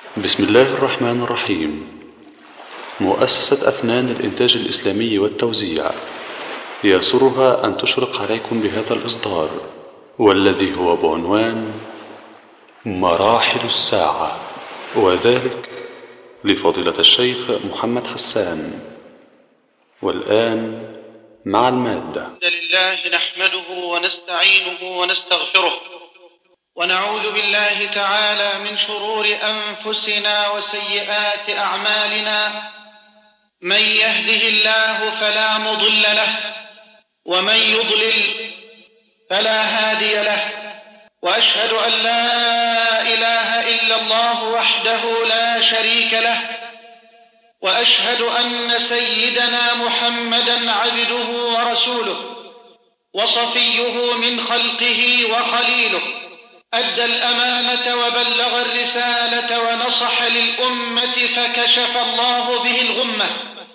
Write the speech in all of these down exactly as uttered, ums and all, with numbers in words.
بسم الله الرحمن الرحيم. مؤسسة أفنان الإنتاج الإسلامي والتوزيع يسرها أن تشرق عليكم بهذا الإصدار، والذي هو بعنوان مراحل الساعة، وذلك لفضيلة الشيخ محمد حسان. والآن مع المادة. الحمد لله نحمده ونستعينه ونستغفره، ونعوذ بالله تعالى من شرور أنفسنا وسيئات أعمالنا. من يهده الله فلا مضل له، ومن يضلل فلا هادي له، وأشهد أن لا إله إلا الله وحده لا شريك له، وأشهد أن سيدنا محمدا عبده ورسوله وصفيه من خلقه وخليله، أدى الأمانة وبلغ الرسالة ونصح للأمة فكشف الله به الغمة،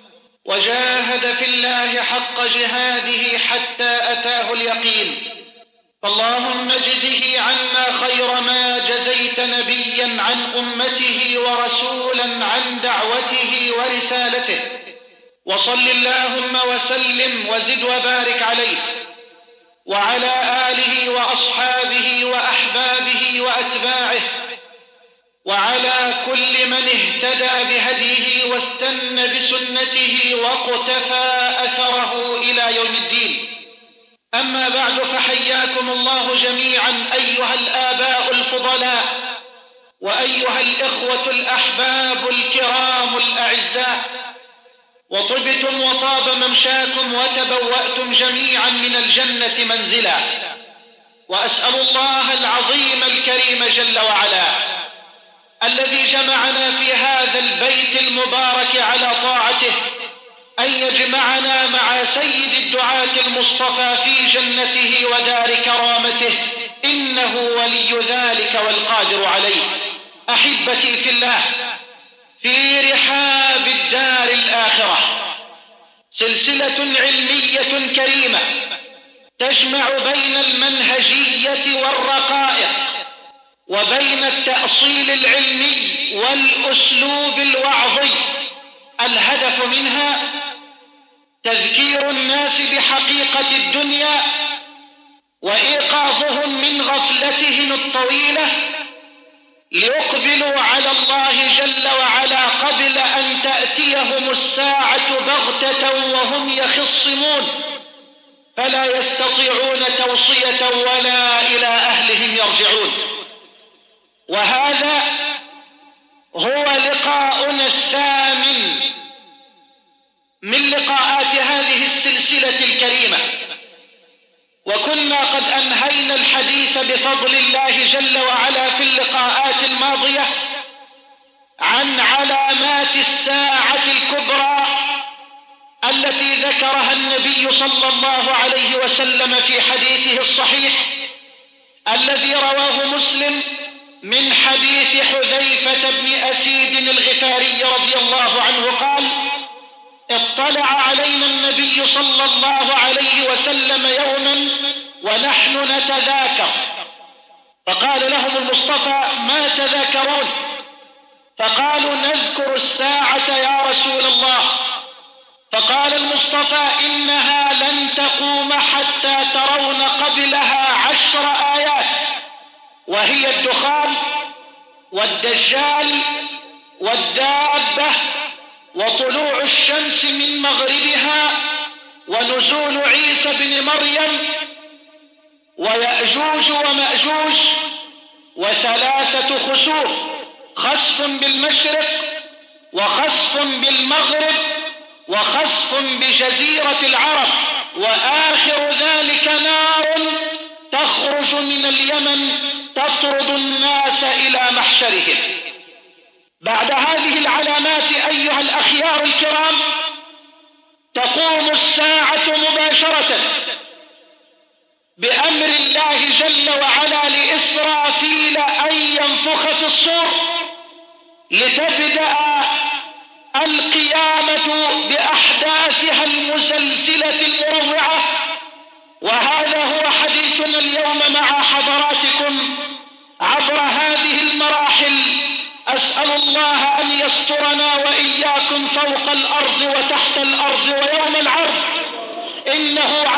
وجاهد في الله حق جهاده حتى أتاه اليقين. فاللهم اجزه عنا خير ما جزيت نبيا عن أمته ورسولا عن دعوته ورسالته، وصل اللهم وسلم وزد وبارك عليه وعلى آله وأصحابه وأحبابه وأتباعه، وعلى كل من اهتدى بهديه واستنى بسنته واقتفى أثره إلى يوم الدين. أما بعد، فحياكم الله جميعا أيها الآباء الفضلاء، وأيها الإخوة الأحباب الكرام الأعزاء، وطبتم وطاب ممشاكم وتبوأتم جميعا من الجنة منزلا. وأسأل الله العظيم الكريم جل وعلا الذي جمعنا في هذا البيت المبارك على طاعته أن يجمعنا مع سيد الدعاة المصطفى في جنته ودار كرامته، إنه ولي ذلك والقادر عليه. أحبتي في الله، في رحاب الدار الآخرة سلسلة علمية كريمة تجمع بين المنهجية والرقائق، وبين التأصيل العلمي والأسلوب الوعظي. الهدف منها تذكير الناس بحقيقة الدنيا، وإيقاظهم من غفلتهم الطويلة ليقبلوا على الله جل وعلا قبل أن تأتيهم الساعة بغتة وهم يخصمون، فلا يستطيعون توصية ولا إلى أهلهم يرجعون. وهذا هو لقاؤنا الثامن من لقاءات هذه السلسلة الكريمة، وكنا قد أنهينا الحديث بفضل الله جل وعلا في اللقاءات الماضية عن علامات الساعة الكبرى التي ذكرها النبي صلى الله عليه وسلم في حديثه الصحيح الذي رواه مسلم من حديث حذيفة بن أسيد الغفاري رضي الله عنه قال: اطلع علينا النبي صلى الله عليه وسلم يوما ونحن نتذاكر، فقال لهم المصطفى: ما تذاكرون؟ فقالوا: نذكر الساعة يا رسول الله. فقال المصطفى: إنها لن تقوم حتى ترون قبلها عشر آيات، وهي الدخان والدجال والدابة وطلوع الشمس من مغربها ونزول عيسى بن مريم ويأجوج ومأجوج وثلاثة خسوف، خسف بالمشرق وخسف بالمغرب وخسف بجزيرة العرب، وآخر ذلك نار تخرج من اليمن تطرد الناس إلى محشرهم. بعد هذه العلامات أيها الأخيار الكرام تقوم الساعة مباشرة بأمر الله جل وعلا لإسرافيل أن ينفخ في الصور لتبدأ القيامة بأحداثها المزلزلة المروعة. وهذا هو حديثنا اليوم مع حضراتكم عبر هذه المراحل. أسأل الله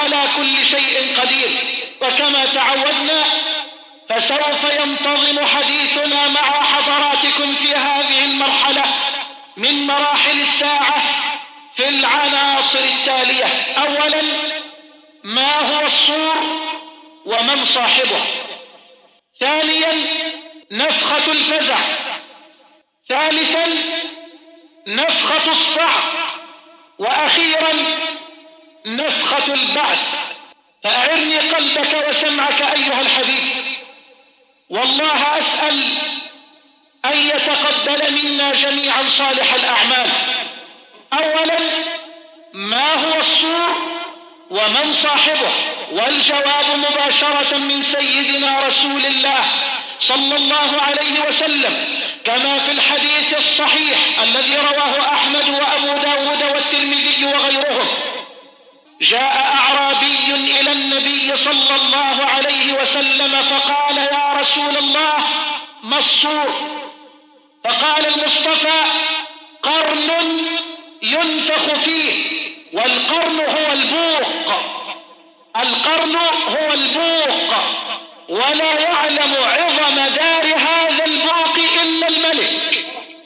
على كل شيء قدير. وكما تعودنا فسوف ينتظم حديثنا مع حضراتكم في هذه المرحلة من مراحل الساعة في العناصر التالية: أولا، ما هو الصور ومن صاحبه؟ ثانيا، نفخة الفزع. ثالثا، نفخة الصعق. وأخيرا، نفخة البعث. فأعرني قلبك وسمعك أيها الحبيب، والله أسأل أن يتقبل منا جميعا صالح الأعمال. أولا، ما هو الصور ومن صاحبه؟ والجواب مباشرة من سيدنا رسول الله صلى الله عليه وسلم، كما في الحديث الصحيح الذي رواه أحمد وأبو داود والترمذي وغيرهم. جاء أعرابي إلى النبي صلى الله عليه وسلم فقال: يا رسول الله، ما الصور؟ فقال المصطفى: قرن ينفخ فيه. والقرن هو البوق، القرن هو البوق، ولا يعلم عظم دار هذا البوق إلا الملك.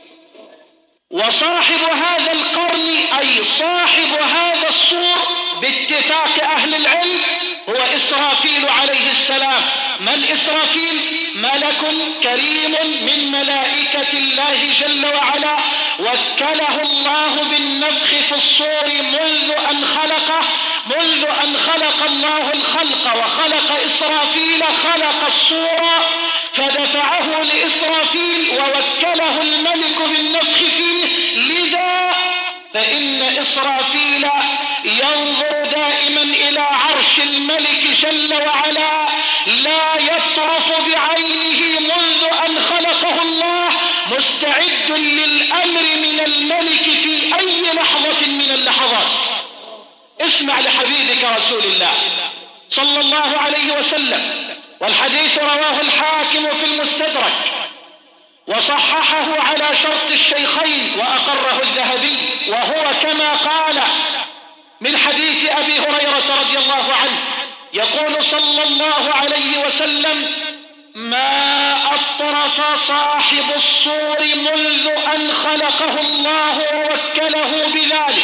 وصاحب هذا القرن أي صاحب هذا الصور باتفاق أهل العلم هو إسرافيل عليه السلام. من إسرافيل؟ ملك كريم من ملائكة الله جل وعلا، وكله الله بالنفخ في الصور منذ أن خلقه منذ أن خلق الله الخلق وخلق إسرافيل خلق الصور فدفعه لإسرافيل ووكله الملك بالنفخ فيه. لذا فإن إسرافيل ينظر دائما إلى عرش الملك جل وعلا، لا يطرف بعينه منذ أن خلقه الله، مستعد للأمر من الملك في أي لحظة من اللحظات. اسمع لحبيبك رسول الله صلى الله عليه وسلم، والحديث رواه الحاكم في المستدرك وصححه على شرط الشيخين وأقره الذهبي، وهو كما قال من حديث أبي هريرة رضي الله عنه، يقول صلى الله عليه وسلم: ما أطرف صاحب الصور منذ أن خلقه الله ووكله بذلك.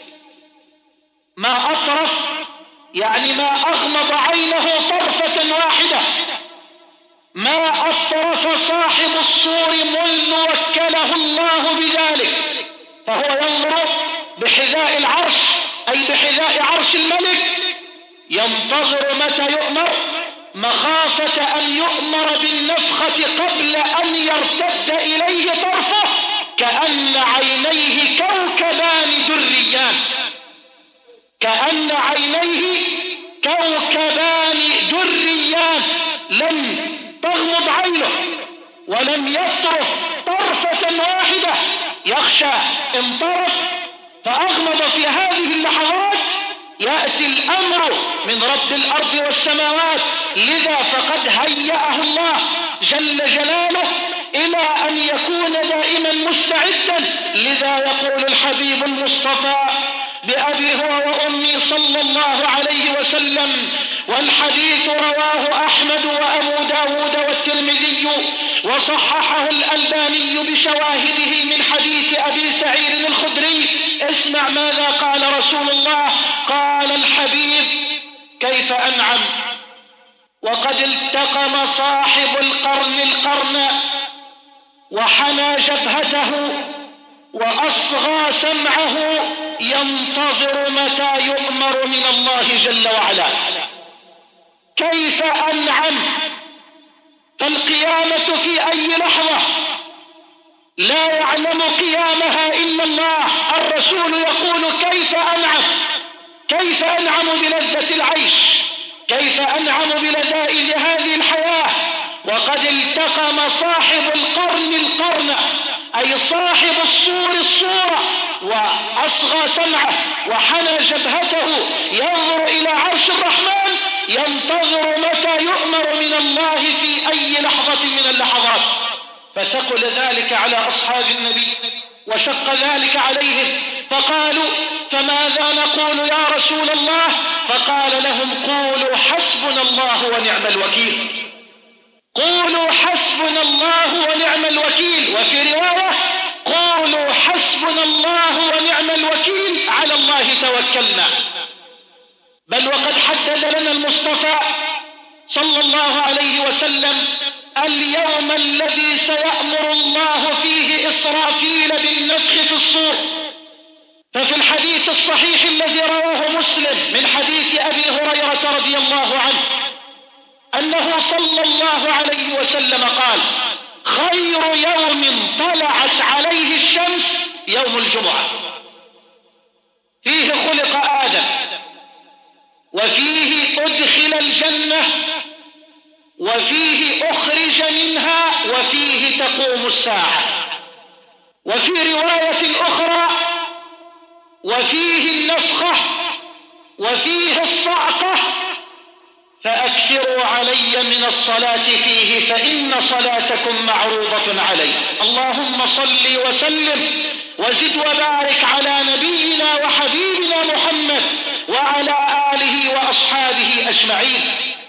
ما أطرف يعني ما أغمض عينه طرفة واحدة. ما أطرف صاحب الصور منذ وكله الله بذلك، فهو ينظر بحذاء العرش أي بحذاء عرش الملك، ينتظر متى يؤمر، مخافة أن يؤمر بالنفخة قبل أن يرتد إليه طرفه، كأن عينيه كوكبان دريان، كأن عينيه كوكبان دريان، لم تغمض عينه ولم يطرف طرفة واحدة، يخشى إن طرف فأغمض في هذه اللحظات يأتي الأمر من رب الأرض والسماوات. لذا فقد هيأه الله جل جلاله إلى أن يكون دائما مستعدا. لذا يقول الحبيب المصطفى بأبي هو وأمي صلى الله عليه وسلم، والحديث رواه أحمد وأبو داود والترمذي وصححه الألباني بشواهده من حديث أبي سعيد الخدري. اسمع ماذا قال رسول الله. قال الحبيب: كيف أنعم وقد التقم صاحب القرن القرن وحنى جبهته وأصغى سمعه، ينتظر متى يؤمر من الله جل وعلا. كيف أنعم؟ فالقيامة في أي لحظة، لا يعلم قيامها إلا الله. الرسول يقول: كيف أنعم؟ كيف أنعم بلذة العيش؟ كيف أنعم بلذائذ هذه الحياة وقد التقم صاحب القرن القرن أي صاحب الصور الصورة، وأصغى سمعه وحنى جبهته، ينظر إلى عرش الرحمن، ينتظر متى يؤمر من الله في أي لحظة من اللحظات. فثقل ذلك على أصحاب النبي وشق ذلك عليهم، فقالوا فماذا نقول يا رسول الله؟ فقال لهم قولوا حسبنا الله ونعم الوكيل، قولوا حسبنا الله ونعم الوكيل. وفي رواية قولوا حسبنا الله ونعم الوكيل، على الله توكلنا. بل وقد حدد لنا المصطفى صلى الله عليه وسلم اليوم الذي سيأمر الله فيه إسرافيل بالنفخ في الصور. ففي الحديث الصحيح الذي رواه مسلم من حديث أبي هريرة رضي الله عنه أنه صلى الله عليه وسلم قال: خير يوم طلعت عليه الشمس يوم الجمعة، فيه خلق آدم، وفيه أدخل الجنة، وفيه أخرج منها، وفيه تقوم الساعة. وفي رواية أخرى وفيه النفخة، وفيه الصعقة، فأكثروا علي من الصلاة فيه فإن صلاتكم معروضة علي. اللهم صل وسلم وزد وبارك على نبينا وحبيبنا محمد وعلى آله وأصحابه أجمعين.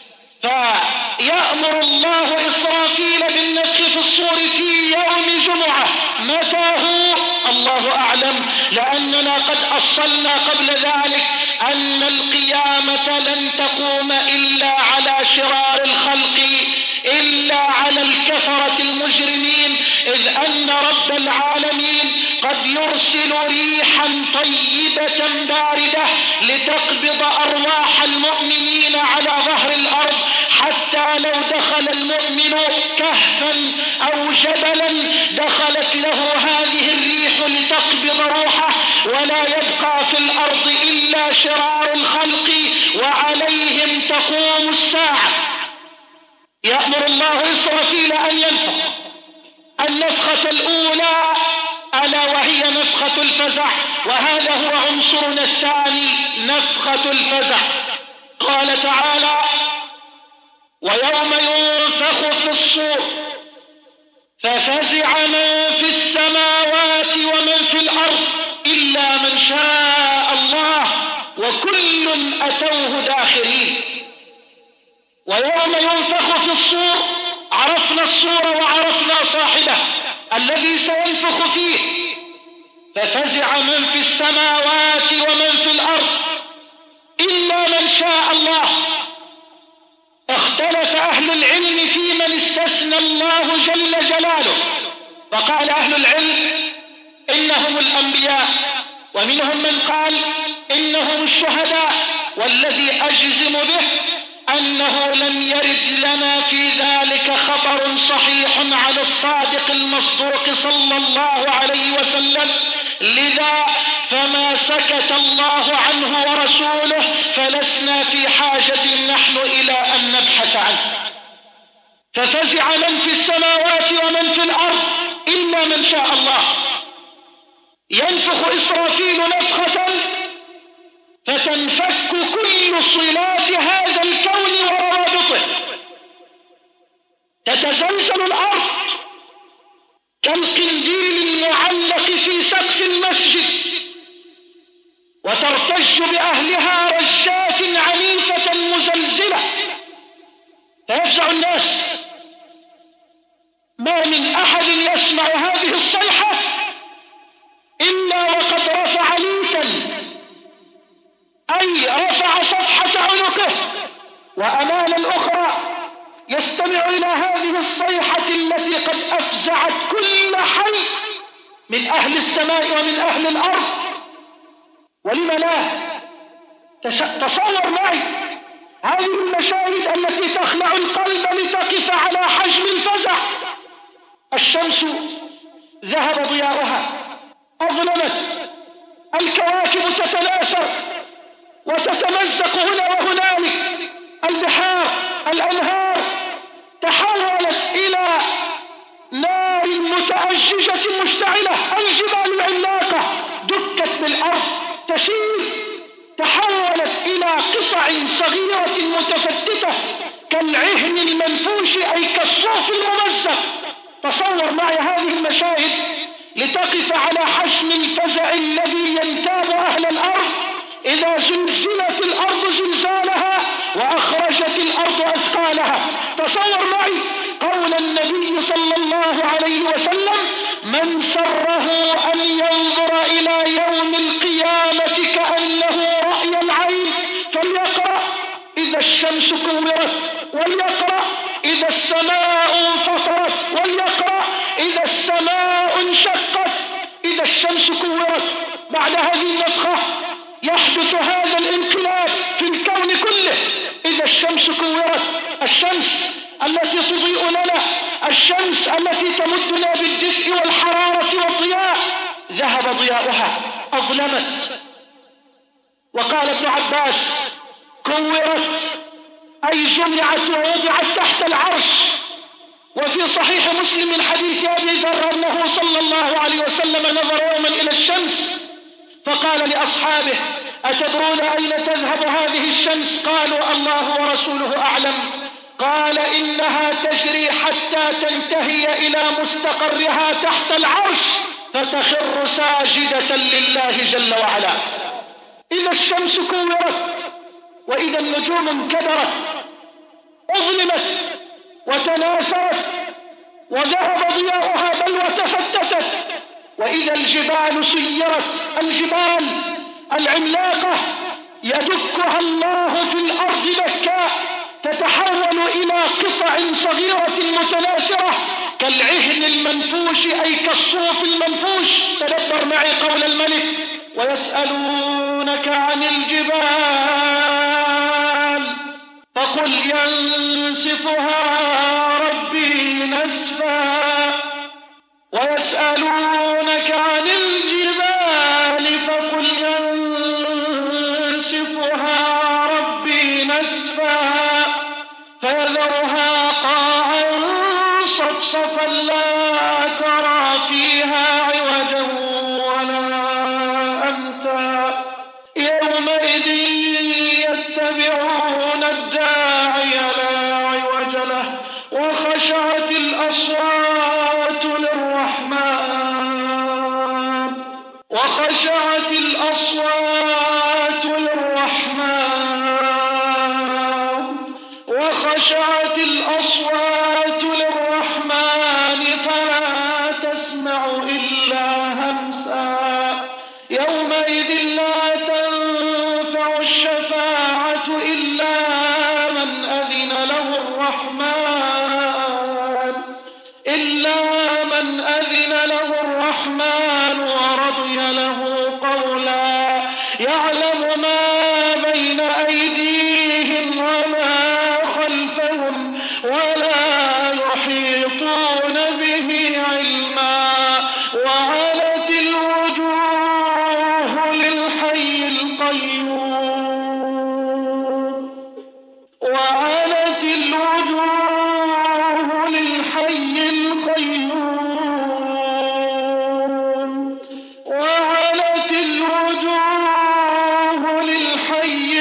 فيأمر الله إسرافيل بالنفخ في الصور في يوم جمعة. متى هو؟ الله أعلم، لأننا قد أصلنا قبل ذلك أن القيامة لن تقوم إلا على شرار الخلق، إلا على الكفرة المجرمين، إذ أن رب العالمين قد يرسل ريحا طيبة باردة لتقبض أرواح المؤمنين على ظهر الأرض، حتى لو دخل المؤمن كهفا أو جبلا دخلت له هذه الريح لتقبض روحه، ولا يبقى في الأرض إلا شرار الخلق وعليهم تقوم الساعة. يأمر الله إسرافيل أن ينفخ النفخة الأولى، ألا وهي نفخة الفزع، وهذا هو عنصرنا الثاني، نفخة الفزع. قال تعالى: ويوم ينفخ في الصور ففزع من في السماوات ومن في الأرض إلا من شاء الله وكل أتوه داخرين. ويوم ينفخ في الصور عرفنا الصور وعرفنا صاحبه الذي سينفخ فيه، ففزع من في السماوات ومن في الأرض إلا من شاء الله. اختلف أهل العلم في من استثنى الله جل جلاله، فقال أهل العلم إنهم الأنبياء، ومنهم من قال إنهم الشهداء، والذي أجزم به أنه لم يرد لنا في ذلك خبر صحيح على الصادق المصدوق صلى الله عليه وسلم، لذا فما سكت الله عنه ورسوله فلسنا في حاجة نحن إلى أن نبحث عنه. ففزع من في السماوات ومن في الأرض إلا من شاء الله. ينفخ إسرافيل نفخة فتنفك كل صلات هذا الكون وروابطه، تتزلزل الأرض كالقنديل المعلق في سقف المسجد، وترتج بأهلها رجات عنيفة مزلزلة فيفزع الناس. ما من أحد يسمع هذه الصيحة إلا وقد رفع ليتا، أي رفع صفحة عنقه، وأمام الأخرى يستمع إلى هذه الصيحة التي قد أفزعت كل حي من أهل السماء ومن أهل الأرض. ولم لا؟ تصور معي هذه المشاهد التي تخلع القلب لتقف على حجم الفزع. الشمس ذهب ضياؤها، أظلمت، الكواكب تتناثر وتتمزق هنا وهنالك، البحار، الأنهار تحولت إلى نار متأججة مشتعلة، الجبال العملاقة دكت بالأرض تسير، تحولت إلى قطع صغيرة متفتتة كالعهن المنفوش أي كالصوف الممزق. تصور معي هذه المشاهد لتقف على حجم الفزع الذي ينتاب أهل الأرض إذا زلزلت الأرض زلزالها وأخرجت الأرض أثقالها. تصور معي قول النبي صلى الله عليه وسلم: من سره أن ينظر إلى يوم القيامة كأنه رأي العين فليقرأ إذا الشمس كورت، وليقرأ إذا السماء انفطرت، وليقرأ إذا السماء انشقت، إذا الشمس كورت. بعد هذه النفخة يحدث هذا الانقلاب في الكون كله. إذا الشمس كورت، الشمس التي تضيء لنا، الشمس التي تمدنا بالدفء والحرارة والضياء، ذهب ضياؤها، أظلمت. وقال ابن عباس: كورت أي جمعت ووضعت تحت العرش. وفي صحيح مسلم من حديث أبي ذر أنه صلى الله عليه وسلم نظر يوما إلى الشمس فقال لأصحابه: أتدرون أين تذهب هذه الشمس؟ قالوا: الله ورسوله أعلم. قال: إنها تجري حتى تنتهي إلى مستقرها تحت العرش فتخر ساجدة لله جل وعلا. إذا الشمس كورت، وإذا النجوم انكدرت، أظلمت وتناثرت وذهب ضياؤها بل وتفتتت، وإذا الجبال سيرت، الجبال العملاقة يدكها الله في الأرض دكا تتحول إلى قطع صغيرة متناثرة كالعهن المنفوش أي كالصوف المنفوش. تدبر معي قول الملك: ويسألونك عن الجبال فقل ينسفها ربي نسفا. ويسألونك عن الجبال فقل ينسفها ربي نسفا فيذرها قاعا صفصفا لا ترى فيها عوجا ولا أمتا. يومئذ يتبعون الداعي لا عوج له وخشعت الأصوات للرحمن وخشعت الأصوات للرحمن وخشعت الأصوات للرحمن فلا تسمع إلا همسا. يومئذ لا تنفع الشفاعة إلا من أذن له الرحمن إلا من أذن له الرحمن ورضي له قولا. يعلم ما بين أيديهم وما خلفهم ولا يحيطون به علما. وعنت الوجوه للحي القيوم وعنت الوجوه للحي القيوم وعنت الوجوه للحي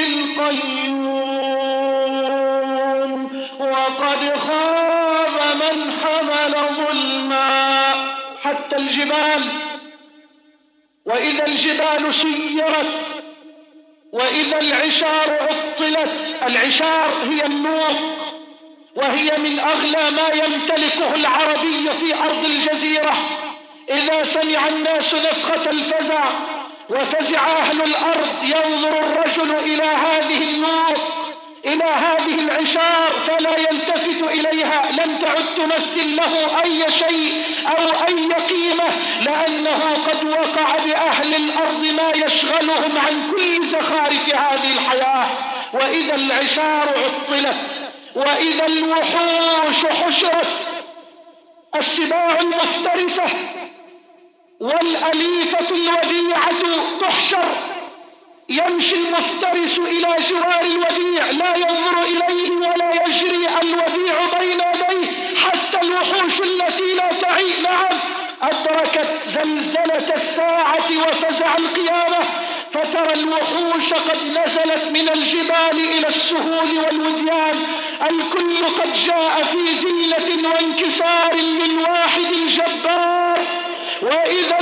القيوم وقد خاب من حمل ظلما. حتى الجبال، وإذا الجبال سيرت وإذا العشار عطلت. العشار هي النور، وهي من أغلى ما يمتلكه العربي في أرض الجزيرة. إذا سمع الناس نفخة الفزع وفزع أهل الأرض ينظر الرجل إلى هذه النور، إلى هذه العشار، فلا يلتفت إليها، لم تعد تمثل له أي شيء أو أي قيمة، لأنه قد وقع بأهل الأرض ما يشغلهم عن كل زخارف هذه الحياة. وإذا العشار عطلت وإذا الوحوش حشرت، السباع المفترسة والأليفة الوديعة تحشر. يمشي المفترس إلى جوار الوديع لا ينظر إليه ولا يجري الوديع بين يديه. حتى الوحوش التي لا تعي نعم أدركت زلزلة الساعة وفزع القيامة، فترى الوحوش قد نزلت من الجبال إلى السهول والوديان، الكل قد جاء في ذلة وانكسار من واحد جبار. وإذا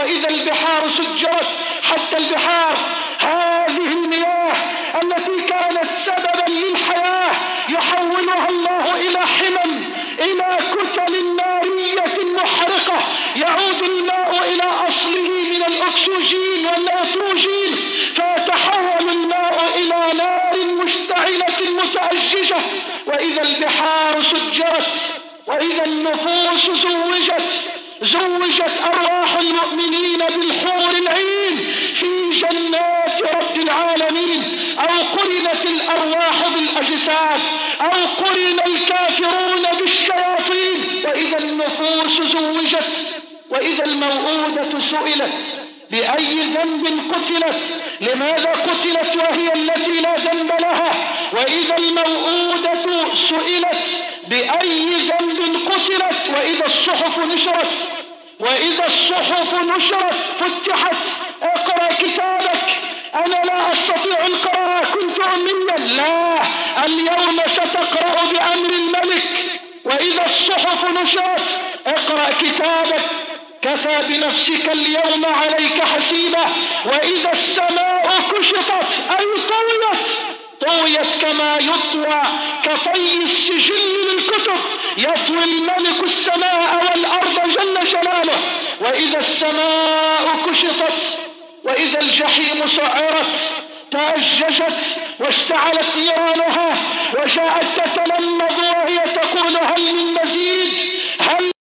وإذا البحار سجرت، حتى البحار هذه المياه التي كانت سببا للحياة يحولها الله إلى حمم، إلى كتل نارية محرقة، يعود الماء إلى أصله من الأكسجين والنيتروجين، فيتحول الماء إلى نار مشتعلة متأججة. وإذا البحار سجرت، وإذا النفوس زوجت زوجت أرواح المؤمنين بالحور العين في جنات رب العالمين، أو قرنت الأرواح بالأجساد، أو قرن الكافرون بالشياطين. وإذا النفوس زوجت، وإذا الموءودة سئلت بأي ذنب قتلت، لماذا قتلت وهي التي لا ذنب لها؟ وإذا الموءودة سئلت بأي ذنب قتلت، وإذا الصحف نشرت وإذا الصحف نشرت فتحت. اقرأ كتابك. أنا لا أستطيع القراءة، كنت أمنيا. لا، اليوم ستقرأ بأمر الملك. وإذا الصحف نشرت اقرأ كتابك، كفى بنفسك اليوم عليك حسيبة. وإذا السماء كشطت أي طويت طويت كما يطوى كطي السجل للكتب، يطوي الملك السماء والأرض جل جلاله. وإذا السماء كشطت، وإذا الجحيم سعرت، تأججت واشتعلت نيرانها، وجاءت تتلمذ وهي تقول هل من مزيد، هل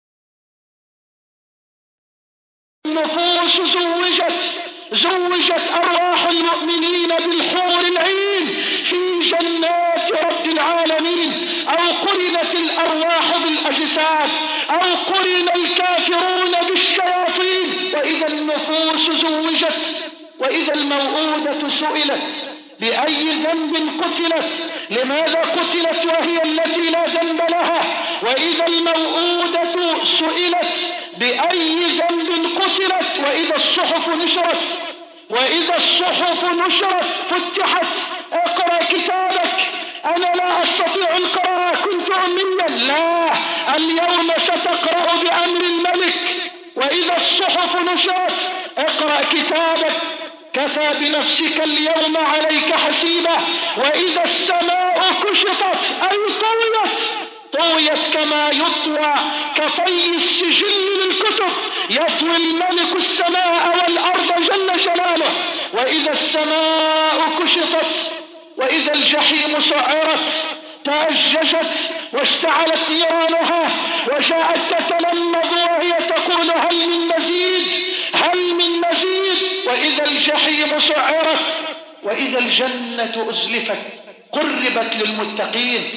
النفوس زوجت زوجت أرواح المؤمنين بالحور العين في جنات رب العالمين، أو قرنت الأرواح بالأجساد، أو قرن الكافرون بالشياطين. وإذا النفوس زوجت، وإذا الموءودة سئلت بأي ذنب قتلت، لماذا قتلت وهي التي لا ذنب لها؟ وإذا الموءودة سئلت بأي ذنب قتلت، وإذا الصحف نشرت وإذا الصحف نشرت فتحت. اقرأ كتابك. أنا لا أستطيع القراءة، كنت أمنيا. لا، اليوم ستقرأ بأمر الملك. وإذا الصحف نشرت اقرأ كتابك، كفى بنفسك اليوم عليك حسيبة. وإذا السماء كشطت أي طويت طويت كما يطوى كطي السجل للكتب، يطوي الملك السماء والأرض جل جلاله. وإذا السماء كشطت، وإذا الجحيم سعرت، تأججت واشتعلت نيرانها، وجاءت تتلمذ وهي تقول هل من مزيد، هل من مزيد. وإذا الجحيم سعرت، وإذا الجنة أزلفت، قربت للمتقين،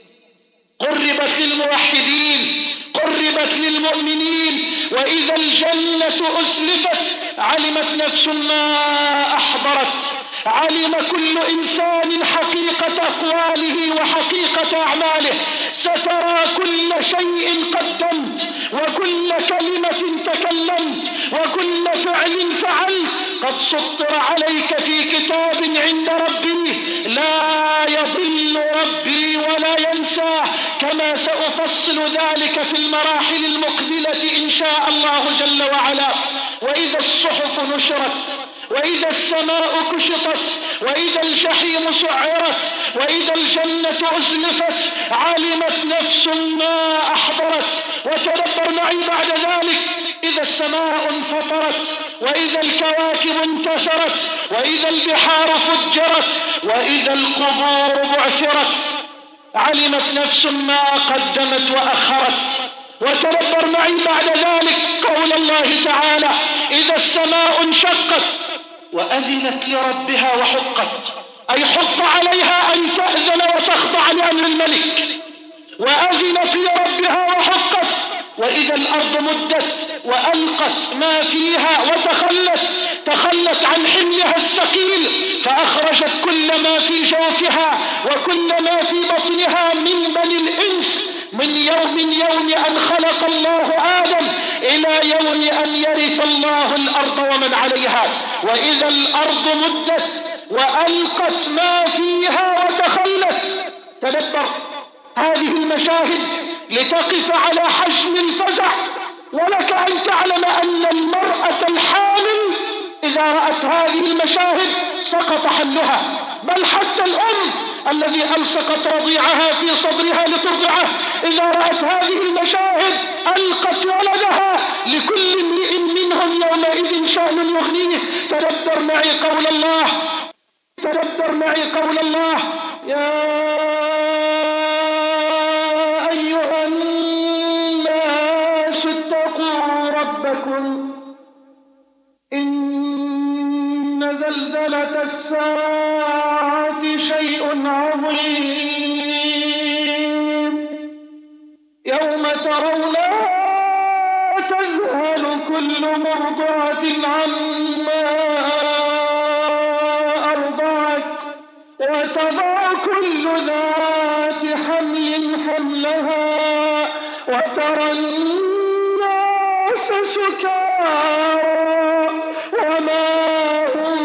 قربت للموحدين، قربت للمؤمنين. وإذا الجنة أزلفت، علمت نفس ما أحضرت، علم كل إنسان حقيقة أقواله وحقيقة أعماله. سترى كل شيء قدمت، وكل كلمة تكلمت، وكل فعل فعلت، قد سطر عليك في كتاب عند ربي، لا يضل ربي ولا ينسى، كما سأفصل ذلك في المراحل المقبلة إن شاء الله جل وعلا. وإذا الصحف نشرت، وإذا السماء كشطت، وإذا الجحيم سعرت، وإذا الجنة أزلفت، علمت نفس ما أحضرت. وتدبر معي بعد ذلك. إذا السماء انفطرت، وإذا الكواكب انتثرت، وإذا البحار فجرت، وإذا القبور بعثرت، علمت نفس ما قدمت وأخرت. وتدبر معي بعد ذلك قول الله تعالى: إذا السماء انشقت وأذنت لربها وحقت، أي حق عليها أن تأذن وتخضع لأمر الملك، وأذنت لربها وحقت. وإذا الأرض مدت وألقت ما فيها وتخلت، تخلت عن حملها الثقيل، فأخرجت كل ما في جوفها وكل ما في بطنها من بني الإنس، من يوم يوم أن خلق الله آدم إلى يوم أن يرث الله الأرض ومن عليها. وإذا الأرض مدت وألقت ما فيها وتخلت. تدبر هذه المشاهد لتقف على حجم الفزع ولك أن تعلم أن المرأة الحامل إذا رأت هذه المشاهد سقط حملها، بل حتى الأم الذي ألصقت رضيعها في صدرها لترضعه إذا رأت هذه المشاهد ألقت ولدها، لكل امرئ منهم يومئذ شأن يغنيه. تدبر معي قول الله، تدبر معي قول الله: يا أيها الناس اتقوا ربكم إن زلزلة الساعة شيء عظيم، يوم ترونها تذهل كل مرضعة عما أرضعت وتضع كل ذات حمل حملها وترى الناس سكارى وما هم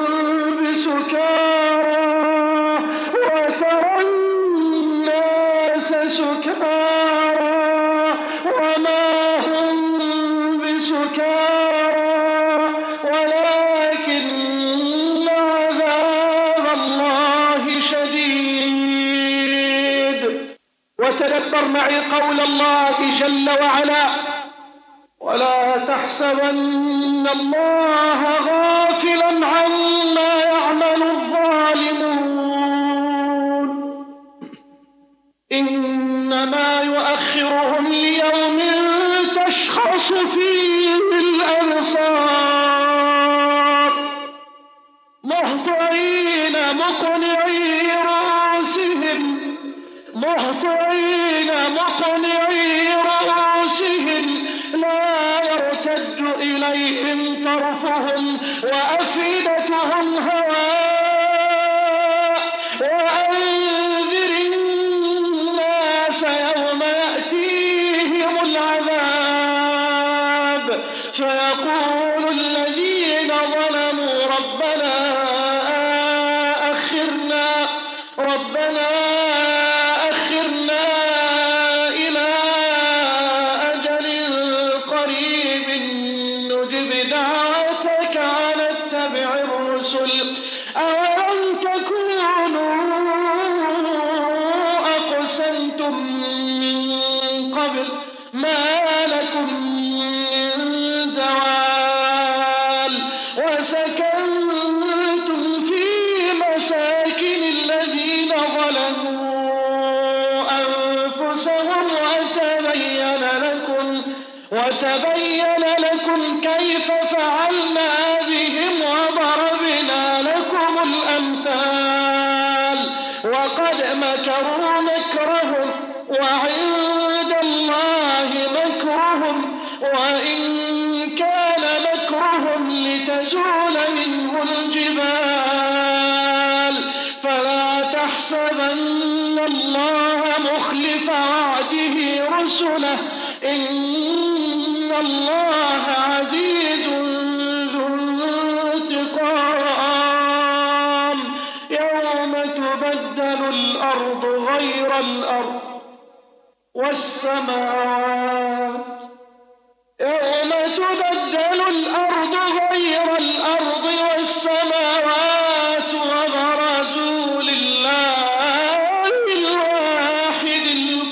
بسكارى وترى الناس سكارى وما هم بسكارى ولكن عذاب الله شديد. وتدبر معي قول الله جل وعلا: ولا تحسبن الله غافلا عما يعمل الظالمون إنما يؤخرهم ليوم تشخص فيه الأبصار مهطعين مقنعي رؤوسهم مهطعين مقنعي رؤوسهم لا يرتد إليهم طرفهم وأفئدتهم هواء. وأنذر الناس يوم يأتيهم العذاب فيقول الذين ظلموا ربنا أخرنا ربنا وتبين لكم كيف فعلنا بهم وضربنا لكم الأمثال وقد مكروا مكرهم وعند الله مكرهم وإن كان مكرهم لتزول منه الجبال فلا تحسبن الله مخلف وعده رسله إن الله عزيز ذو انتقام يوم تبدل الأرض غير الأرض والسماوات يوم تبدل الأرض غير الأرض والسماوات وبرزوا لله الواحد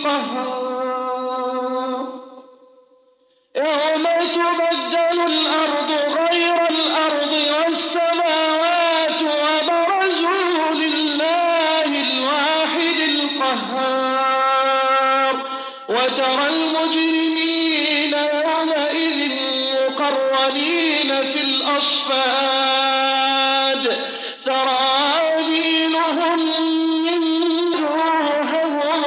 القهار يوم تبدل الأرض غير الأرض والسماوات وبرزوا لله الواحد القهار وترى المجرمين يومئذ مقرنين في الأصفاد سرابيلهم من وجوههم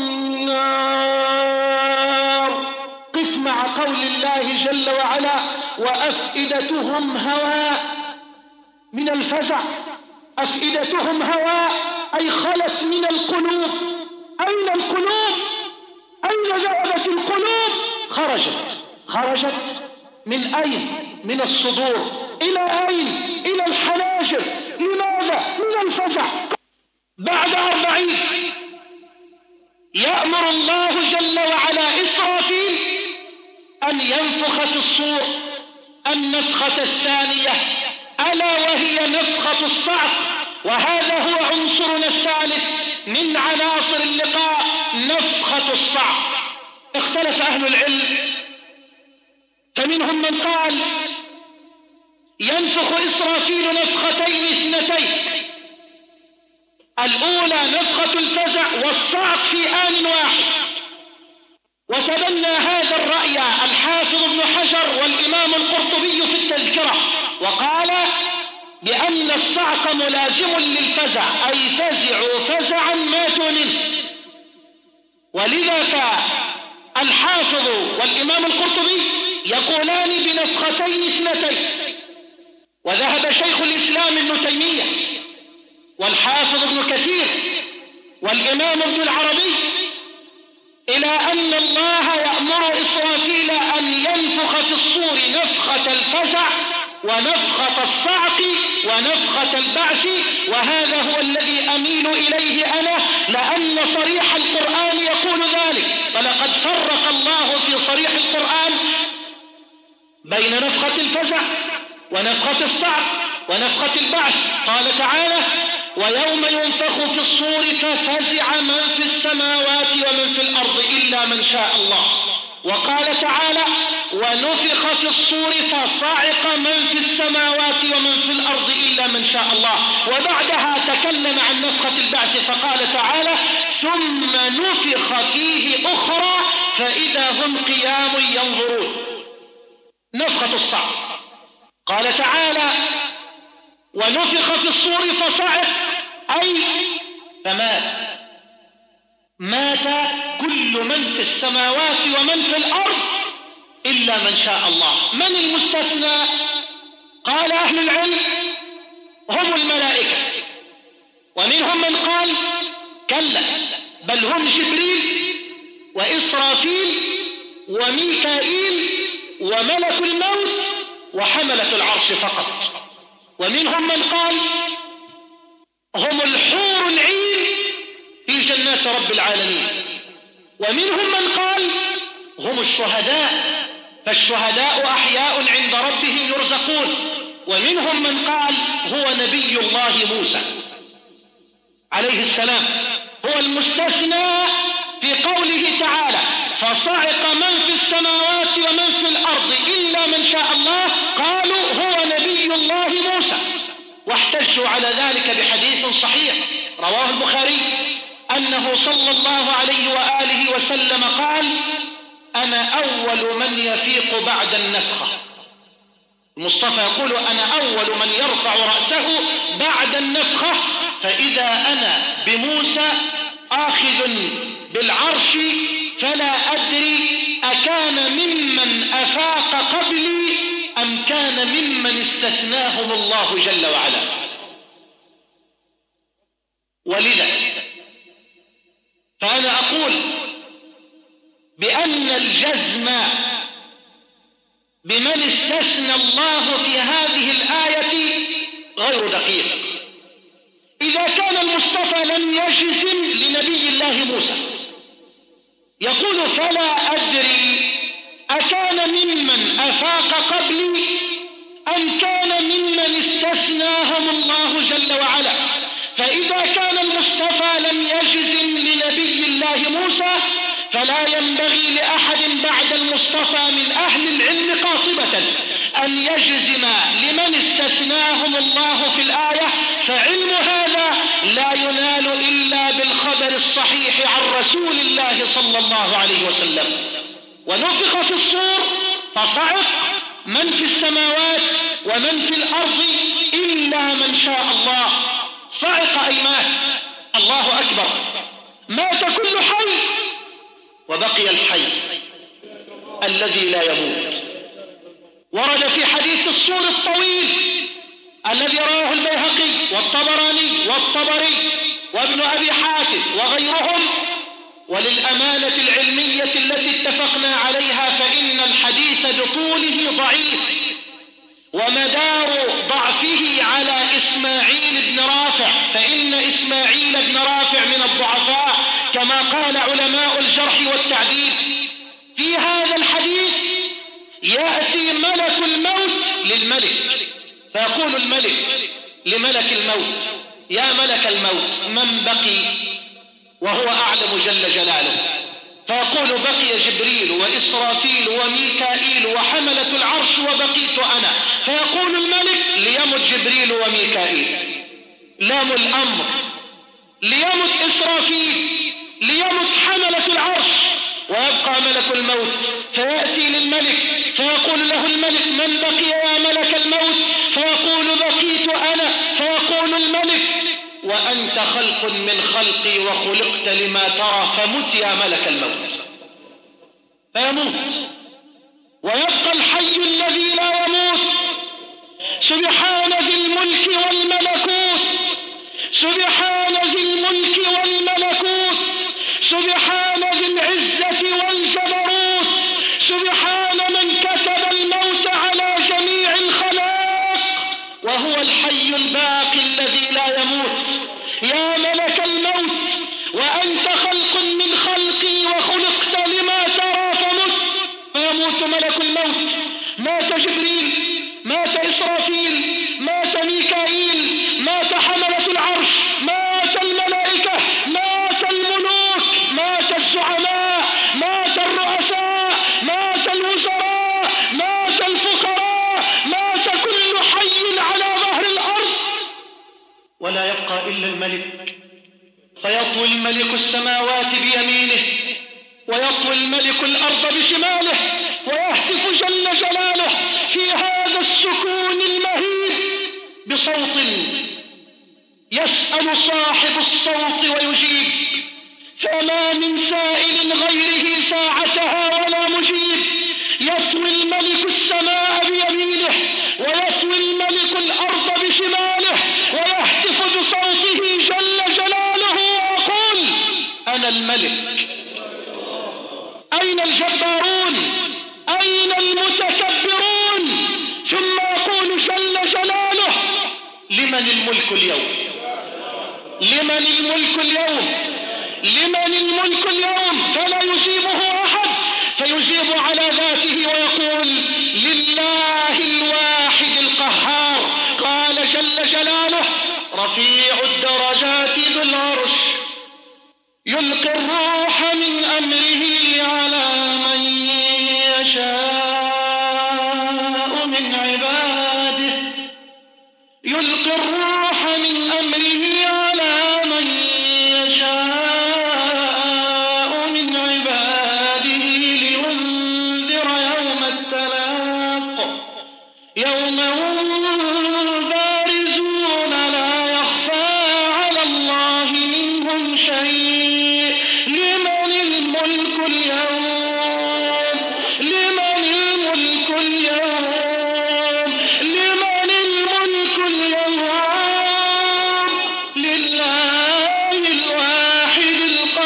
النار. قف مع قول الله جل وعلا: وأفئدتهم هواء من الفزع. أفئدتهم هواء أي خلت من القلوب. أين القلوب؟ أين ذهبت القلوب؟ خرجت خرجت من أين؟ من الصدور. إلى أين؟ إلى الحناجر. لماذا؟ من الفزع. بعد أربعين يأمر الله جل وعلا إسرافيل أن أن ينفخ في الصور النفخة الثانية، ألا وهي نفخة الصعق، وهذا هو عنصرنا الثالث من عناصر اللقاء، نفخة الصعق. اختلف أهل العلم، فمنهم من قال ينفخ إسرافيل نفختين اثنتين، الأولى نفخة الفزع والصعق في آن واحد، وتبنى هذا الرأي الحافظ ابن حجر والإمام القرطبي في التذكرة، وقال بأن الصعق ملازم للفزع، أي فزعوا فزعا ماتوا منه. ولذا الحافظ والإمام القرطبي يقولان بنفختين اثنتين، وذهب شيخ الإسلام ابن تيمية والحافظ ابن كثير والإمام ابن العربي إلى أن الله يأمر إسرافيل أن ينفخ في الصور نفخة الفزع ونفخة الصعق ونفخة البعث، وهذا هو الذي أميل إليه أنا، لأن صريح القرآن يقول ذلك. فلقد فرق الله في صريح القرآن بين نفخة الفزع ونفخة الصعق ونفخة البعث. قال تعالى: ويوم ينفخ في الصور ففزع من في السماوات ومن في الأرض إلا من شاء الله. وقال تعالى: ونفخ في الصور فصعق من في السماوات ومن في الأرض إلا من شاء الله. وبعدها تكلم عن نفخة البعث فقال تعالى: ثم نفخ فيه أخرى فإذا هم قيام ينظرون. نفخة الصعق قال تعالى: ونفخ في الصور فصعق، أي فمات، مات كل من في السماوات ومن في الأرض إلا من شاء الله. من المستثنى؟ قال أهل العلم: هم الملائكة. ومنهم من قال: كلا، بل هم جبريل وإسرافيل وميكائيل وملك الموت وحملة العرش فقط. ومنهم من قال: هم الحور العين في جنات رب العالمين. ومنهم من قال: هم الشهداء، فالشهداء أحياء عند ربهم يرزقون. ومنهم من قال: هو نبي الله موسى عليه السلام، هو المستثنى في قوله تعالى: فصعق من في السماوات ومن في الأرض إلا من شاء الله. قالوا هو نبي الله موسى، واحتجوا على ذلك بحديث صحيح رواه البخاري أنه صلى الله عليه وآله وسلم قال: أنا أول من يفيق بعد النفخة. المصطفى يقول: أنا أول من يرفع رأسه بعد النفخة، فإذا أنا بموسى آخذ بالعرش فلا أدري أكان ممن أفاق قبلي أم كان ممن استثناهم الله جل وعلا. ولذا فأنا أقول بأن الجزم بمن استثنى الله في هذه الآية غير دقيق. إذا كان المصطفى لم يجزم لنبي الله موسى، يقول: فلا أدري أكان ممن أفاق قبلي أم كان ممن استثناهم الله جل وعلا. فإذا كان المصطفى لم يجزم لنبي الله موسى، فلا ينبغي لأحد بعد المصطفى من أهل العلم قاطبة أن يجزم لمن استثناهم الله في الآية، فعلم هذا لا ينال إلا بالخبر الصحيح عن رسول الله صلى الله عليه وسلم. ونفخ في الصور فصعق من في السماوات ومن في الأرض إلا من شاء الله. صعق أي مات. الله أكبر، مات كل حي وبقي الحي الذي لا يموت. ورد في حديث الصور الطويل الذي رواه البيهقي والطبراني والطبري وابن أبي حاتم وغيرهم، وللأمانة العلمية التي اتفقنا عليها فإن الحديث بطوله ضعيف، ومدار ضعفه على إسماعيل بن رافع، فإن إسماعيل بن رافع من الضعفاء كما قال علماء الجرح والتعديل. في هذا الحديث يأتي ملك الموت للملك فيقول الملك لملك الموت: يا ملك الموت من بقي؟ وهو أعلم جل جلاله، فيقول: بقي جبريل وإسرافيل وميكائيل وحملة العرش وبقيت أنا. فيقول الملك: ليمت جبريل وميكائيل، لام الأمر، ليمت إسرافيل، ليمت حملة العرش، ويبقى ملك الموت. فيأتي للملك فيقول له الملك: من بقي يا ملك الموت؟ فيقول: بقيت أنا. فيقول الملك: وأنت خلق من خلقي وخلقت لما ترى، فمت يا ملك الموت. فيموت ويبقى الحي الذي لا يموت. سبحان ذي الملك والملكوت، سبحان ذي الملك والملكوت، سبحان ذي العزة والجبروت، سبحان من كتب الموت على جميع الخلائق وهو الحي الباقي الذي لا يموت. يا ملك الموت، وأنت خلق من خلقي وخلقت لما ترى، فمت. فيموت ملك الموت. مات جبريل، مات إسرافيل، مات ميكائيل، مات حملة العرش، مات الملائكة، مات الملوك، مات الزعماء، مات الرؤساء، مات الوزراء، مات الفقراء، مات كل حي على ظهر الأرض، ولا يبقى إلا الملك. فيطوي الملك السماوات بيمينه، ويطوي الملك الأرض بشماله، ويهتف جل جلاله في هذا السكون المهيب بصوت يسأل صاحب الصوت ويجيب: فما من سائل غيره ساعتها ولا مجيب. يطوي الملك السماء بيمينه، ويطوي الملك الأرض بشماله، ويهتف بصوته جل جلاله ويقول: أنا الملك. أين الجبارون؟ أين المتكبرون؟ ثم يقول جل جلاله: لمن الملك اليوم؟ لمن الملك اليوم؟ لمن الملك اليوم؟ فلا يجيبه أحد، فيجيب على ذاته ويقول: لله الواحد القهار. قال جل جلاله: رفيع الدرجات ذو العرش يلقي الروح من أمره على من يشاء من عباده، يلقي الروح من أمره على من يشاء من عباده لينذر يوم التلاق، يوم هم بارزون لا يخفى على الله منهم شيء. لمن الملك اليوم؟ لمن الملك اليوم؟ لمن الملك اليوم؟ لله الواحد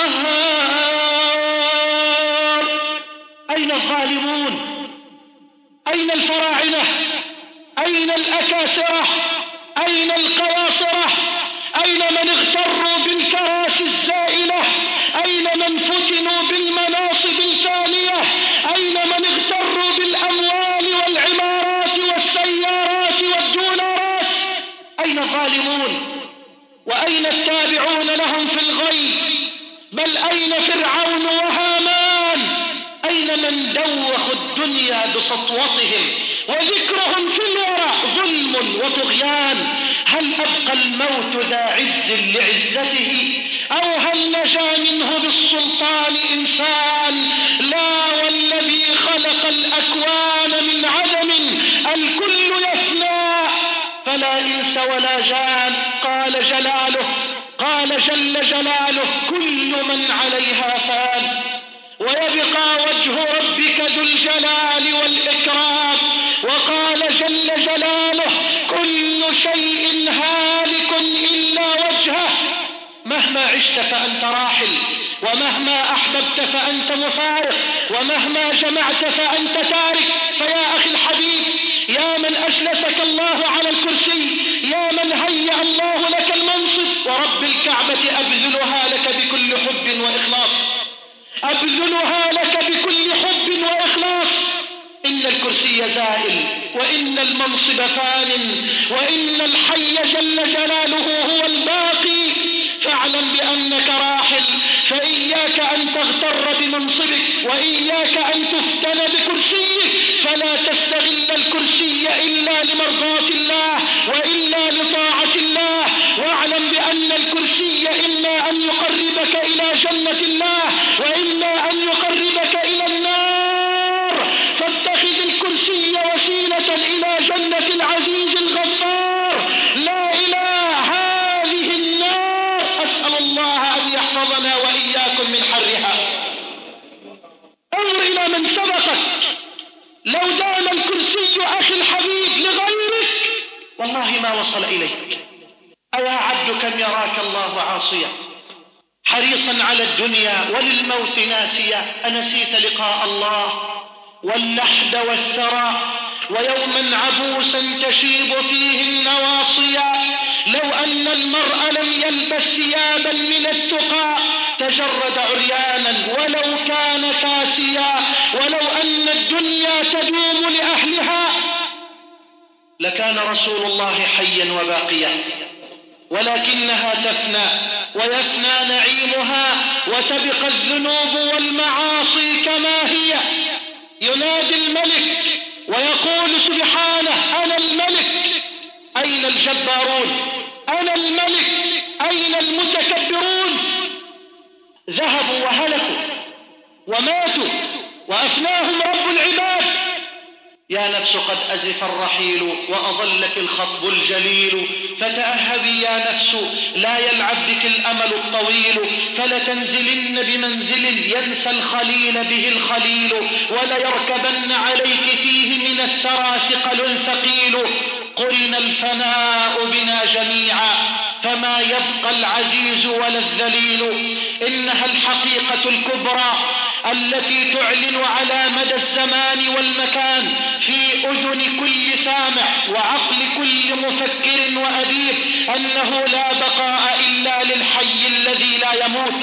القهار. أين الظالمون؟ أين الفراعنة؟ أين الأكاسرة؟ أين القواصرة؟ أين من اغتروا بالكراسي الزائلة؟ أين من فتنوا بالمناصب الفانية؟ أين من اغتروا بالأموال والعمارات والسيارات والدولارات؟ أين الظالمون؟ وأين التابعون لهم في الغي؟ بل أين فرعون وهامان؟ أين من دوخوا الدنيا بسطوتهم وذكرهم في الورى ظلم وطغيان؟ هل أبقى الموت ذا عز لعزته؟ أو هل نجا منه بالسلطان إنسان؟ لا، والذي خلق الأكوان من عدم الكل يفنى فلا إنس ولا جان. قال جلاله، قال جل جلاله: كل من عليها فان، ويبقى وجه ربك ذو الجلال والإكرام. وقال جل جلاله: كل شيء هالك إلا وجهه. مهما عشت فأنت راحل، ومهما أحببت فأنت مفارق، ومهما جمعت فأنت تارك. فيا أخي الحبيب، يا من أجلسك الله على الكرسي، يا من هيأ الله لك المنصب، ورب الكعبة أبذلها لك بكل حب وإخلاص، أبذلها لك بكل حب وإخلاص. إن إن الكرسي زائل، وإن المنصب فان، وإن الحي جل جلاله هو الباقي، فاعلم بأنك راحل. فإياك أن تغتر بمنصبك، وإياك أن تفتن بكرسيك، فلا تستغل الكرسي إلا لمرضاة الله وإلا لطاعة الله. واعلم بأن الكرسي إما أن يقربك إلى جنة الله وإما أن يقربك إلى النار، فاتخذ الكرسي وسيلة إلى جنة العزيز الغفار. لا إله هذه النار، أسأل الله أن يحفظنا وإياكم من حرها. انظر إلى من سبقك، لو دان الكرسي أخي الحبيب لغيرك والله ما وصل إليك. أيا عبد كم يراك الله عاصيا حريصا على الدنيا وللموت ناسيا، أنسيت لقاء الله واللحد والثرى ويوما عبوسا تشيب فيه النواصيا؟ لو أن المرء لم يلبس ثيابا من التقى تجرد عريانا ولو كان كاسيا. ولو أن الدنيا تدوم لأهلها لكان رسول الله حيا وباقيا، ولكنها تفنى ويفنى نعيمها وتبقى الذنوب والمعاصي كما هي. ينادي الملك ويقول سبحانه: أنا الملك، أين الجبارون؟ أنا الملك، أين المتكبرون؟ ذهبوا وهلكوا وماتوا وأفناهم رب العباد. يا نفس قد أزف الرحيل وأضلك الخطب الجليل، فتأهبي يا نفس لا يلعب بك الأمل الطويل، فلتنزلن بمنزل ينسى الخليل به الخليل، وليركبن عليك فيه من الثرى ثقل ثقيل. قرن الفناء بنا جميعا فما يبقى العزيز ولا الذليل. إنها الحقيقة الكبرى التي تعلن على مدى الزمان والمكان في أذن كل سامع وعقل كل مفكر وأديب أنه لا بقاء إلا للحي الذي لا يموت.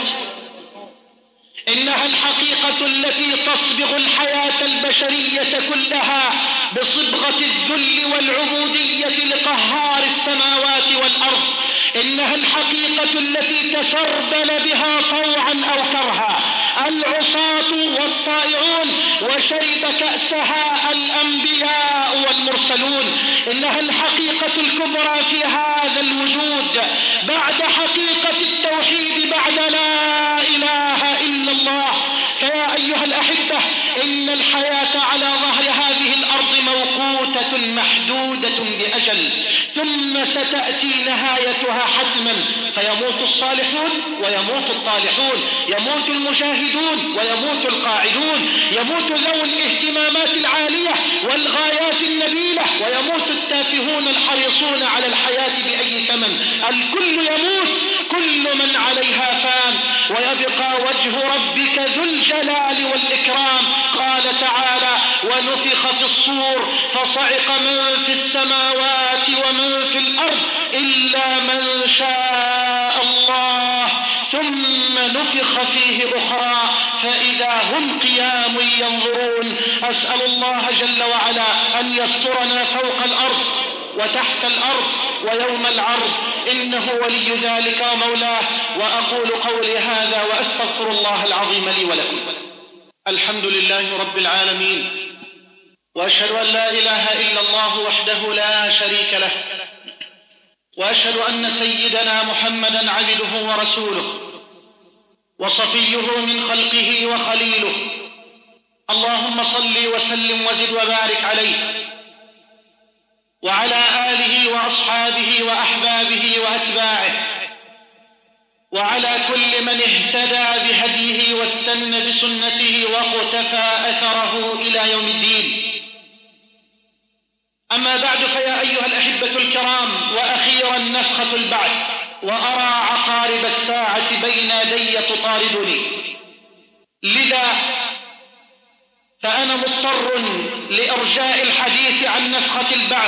إنها الحقيقة التي تصبغ الحياة البشرية كلها بصبغة الذل والعبودية لقهار السماوات والأرض. إنها الحقيقة التي تسربل بها طوعا أو كرها العصاة والطائعون، وشرب كأسها الأنبياء والمرسلون. إنها الحقيقة الكبرى في هذا الوجود بعد حقيقة التوحيد، بعد لا إله إلا الله. فيا أيها الأحبة، إن الحياة على ظهر هذه الأرض موقوتة محدودة بأجل، ثم ستأتي نهايتها حتما، فيموت الصالحون ويموت الطالحون، يموت المجاهدون ويموت القاعدون، يموت ذوي الاهتمامات العالية والغايات النبيلة، ويموت التافهون الحريصون على الحياة بأي ثمن. الكل يموت، كل من عليها فان، ويبقى وجه ربك ذو الجلال والإكرام. قال تعالى: ونفخ في الصور فصعق من في السماوات ومن في الأرض إلا من شاء الله، ثم نفخ فيه أخرى فإذا هم قيام ينظرون. أسأل الله جل وعلا أن يسترنا فوق الأرض وتحت الأرض ويوم العرض، إنه ولي ذلك ومولاه. وأقول قولي هذا وأستغفر الله العظيم لي ولكم. الحمد لله رب العالمين، وأشهد أن لا إله إلا الله وحده لا شريك له، وأشهد أن سيدنا محمدا عبده ورسوله وصفيه من خلقه وخليله. اللهم صل وسلم وزد وبارك عليه وعلى آله وأصحابه وأحبابه وأتباعه وعلى كل من اهتدى بهديه واستنى بسنته واقتفى أثره إلى يوم الدين. أما بعد، فيا أيها الأحبة الكرام، وأخيرا نفخة البعث، وأرى عقارب الساعة بين يدي تطاردني، لذا فأنا مضطر لإرجاء الحديث عن نفخة البعث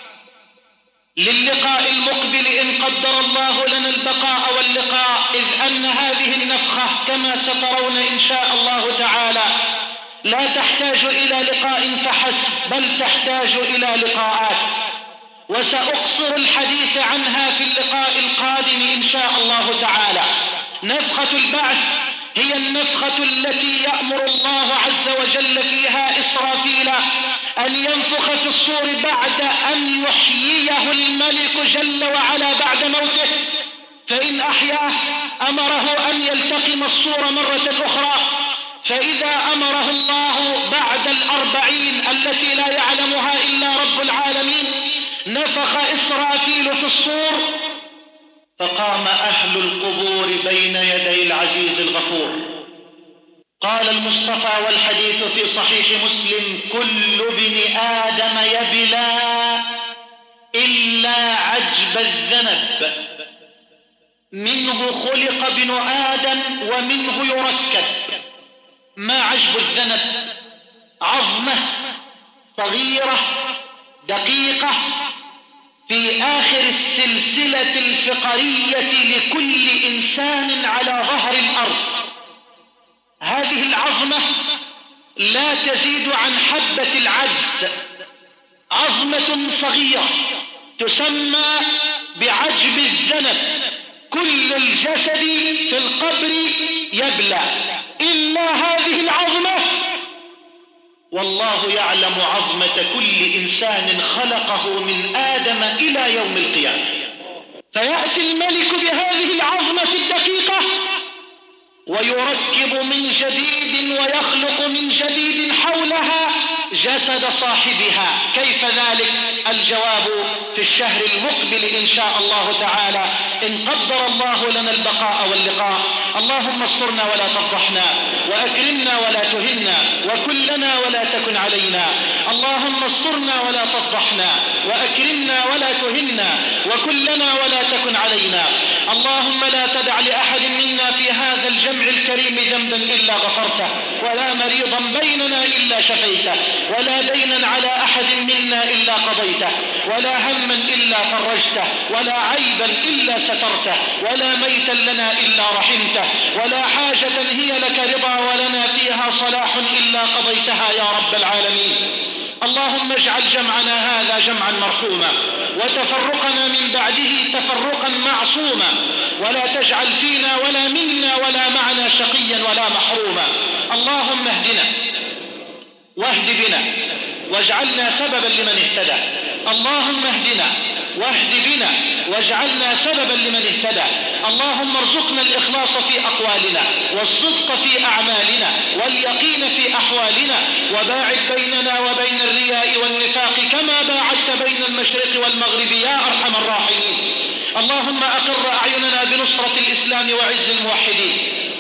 للقاء المقبل إن قدر الله لنا البقاء واللقاء، إذ أن هذه النفخة كما سترون إن شاء الله تعالى لا تحتاج إلى لقاء فحسب، بل تحتاج إلى لقاءات، وسأقصر الحديث عنها في اللقاء القادم إن شاء الله تعالى. نفخة البعث هي النفخة التي يأمر الله عز وجل فيها إسرافيل أن ينفخ في الصور بعد أن يحييه الملك جل وعلا بعد موته، فإن أحياه أمره أن يلتقم الصور مرة أخرى، فإذا أمره الله بعد الأربعين التي لا يعلمها إلا رب العالمين نفخ إسرافيل في الصور، فقام أهل القبور بين يدي العزيز الغفور. قال المصطفى والحديث في صحيح مسلم: كل ابن آدم يبلى إلا عجب الذنب، منه خلق ابن آدم ومنه يركب. ما عجب الذنب؟ عظمة صغيرة دقيقة في آخر السلسلة الفقرية لكل إنسان على ظهر الأرض. هذه العظمة لا تزيد عن حبة العجز، عظمة صغيرة تسمى بعجب الذنب. كل الجسد في القبر يبلى إلا هذه العظمة، والله يعلم عظمة كل إنسان خلقه من آدم إلى يوم القيامة. فيأتي الملك بهذه العظمة الدقيقة ويركب من جديد ويخلق من جديد حولها جسد صاحبها. كيف ذلك؟ الجواب في الشهر المقبل إن شاء الله تعالى، إن قدر الله لنا البقاء واللقاء. اللهم استرنا ولا تفضحنا، وأكرمنا ولا تهنا، وكلنا ولا تكن علينا. اللهم استرنا ولا تفضحنا، وأكرمنا ولا تهنا، وكلنا ولا تكن علينا. اللهم لا تدع لأحد منا في هذا الجمع الكريم ذنبا إلا غفرته، ولا مريضا بيننا إلا شفيته، ولا دينا على أحد منا إلا قضيته، ولا هما إلا فرجته، ولا عيبا إلا سترته، ولا ميتا لنا إلا رحمته، ولا حاجة هي لك رضا ولنا فيها صلاح إلا قضيتها يا رب العالمين. اللهم اجعل جمعنا هذا جمعا مرحوما، وتفرقنا من بعده تفرقا معصوما، ولا تجعل فينا ولا منا ولا معنا شقيا ولا محروما. اللهم اهدنا واهد بنا واجعلنا سببا لمن اهتدى. اللهم اهدنا واهد بنا واجعلنا سببا لمن اهتدى. اللهم ارزقنا الإخلاص في أقوالنا، والصدق في أعمالنا، واليقين في أحوالنا، وباعد بيننا وبين الرياء والنفاق كما باعدت بين المشرق والمغرب يا أرحم الراحمين. اللهم أقر أعيننا بنصرة الإسلام وعز الموحدين.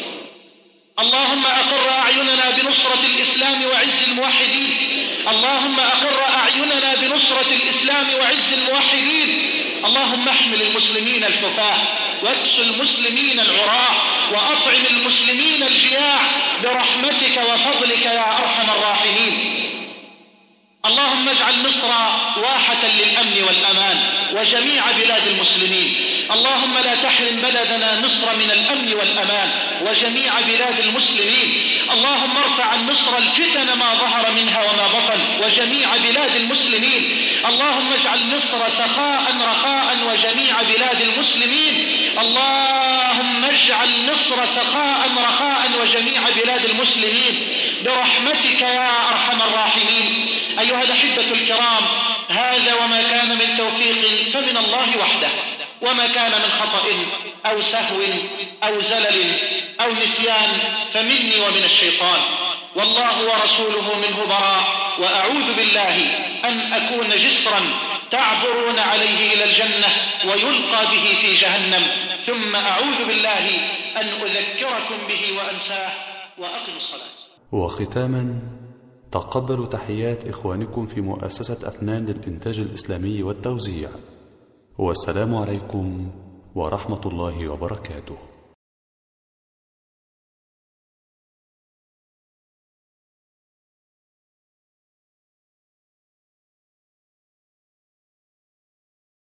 اللهم أقر أعيننا بنصرة الإسلام وعز الموحدين. اللهم أقر أعيننا بنصرة الإسلام وعز الموحدين. اللهم احمل المسلمين الحفاة، واكس المسلمين العراة، وأطعم المسلمين الجياع برحمتك وفضلك يا أرحم الراحمين. اللهم اجعل مصر واحة للأمن والأمان وجميع بلاد المسلمين. اللهم لا تحرم بلدنا مصر من الأمن والأمان وجميع بلاد المسلمين. اللهم ارفع عن مصر الفتن ما ظهر منها وما بطن وجميع بلاد المسلمين. اللهم اجعل مصر سخاء رخاء وجميع بلاد المسلمين. اللهم اجعل مصر سخاء رخاء وجميع بلاد المسلمين برحمتك يا أرحم الراحمين. أيها الأحبة الكرام، هذا وما كان من توفيق فمن الله وحده، وما كان من خطأ أو سهو أو زلل أو نسيان فمني ومن الشيطان، والله ورسوله منه براء. وأعوذ بالله أن أكون جسرا تعبرون عليه إلى الجنة ويلقى به في جهنم، ثم أعوذ بالله أن أذكركم به وأنساه وأقم الصلاة. وختاما، تقبلوا تحيات إخوانكم في مؤسسة أفنان للإنتاج الإسلامي والتوزيع، والسلام عليكم ورحمة الله وبركاته.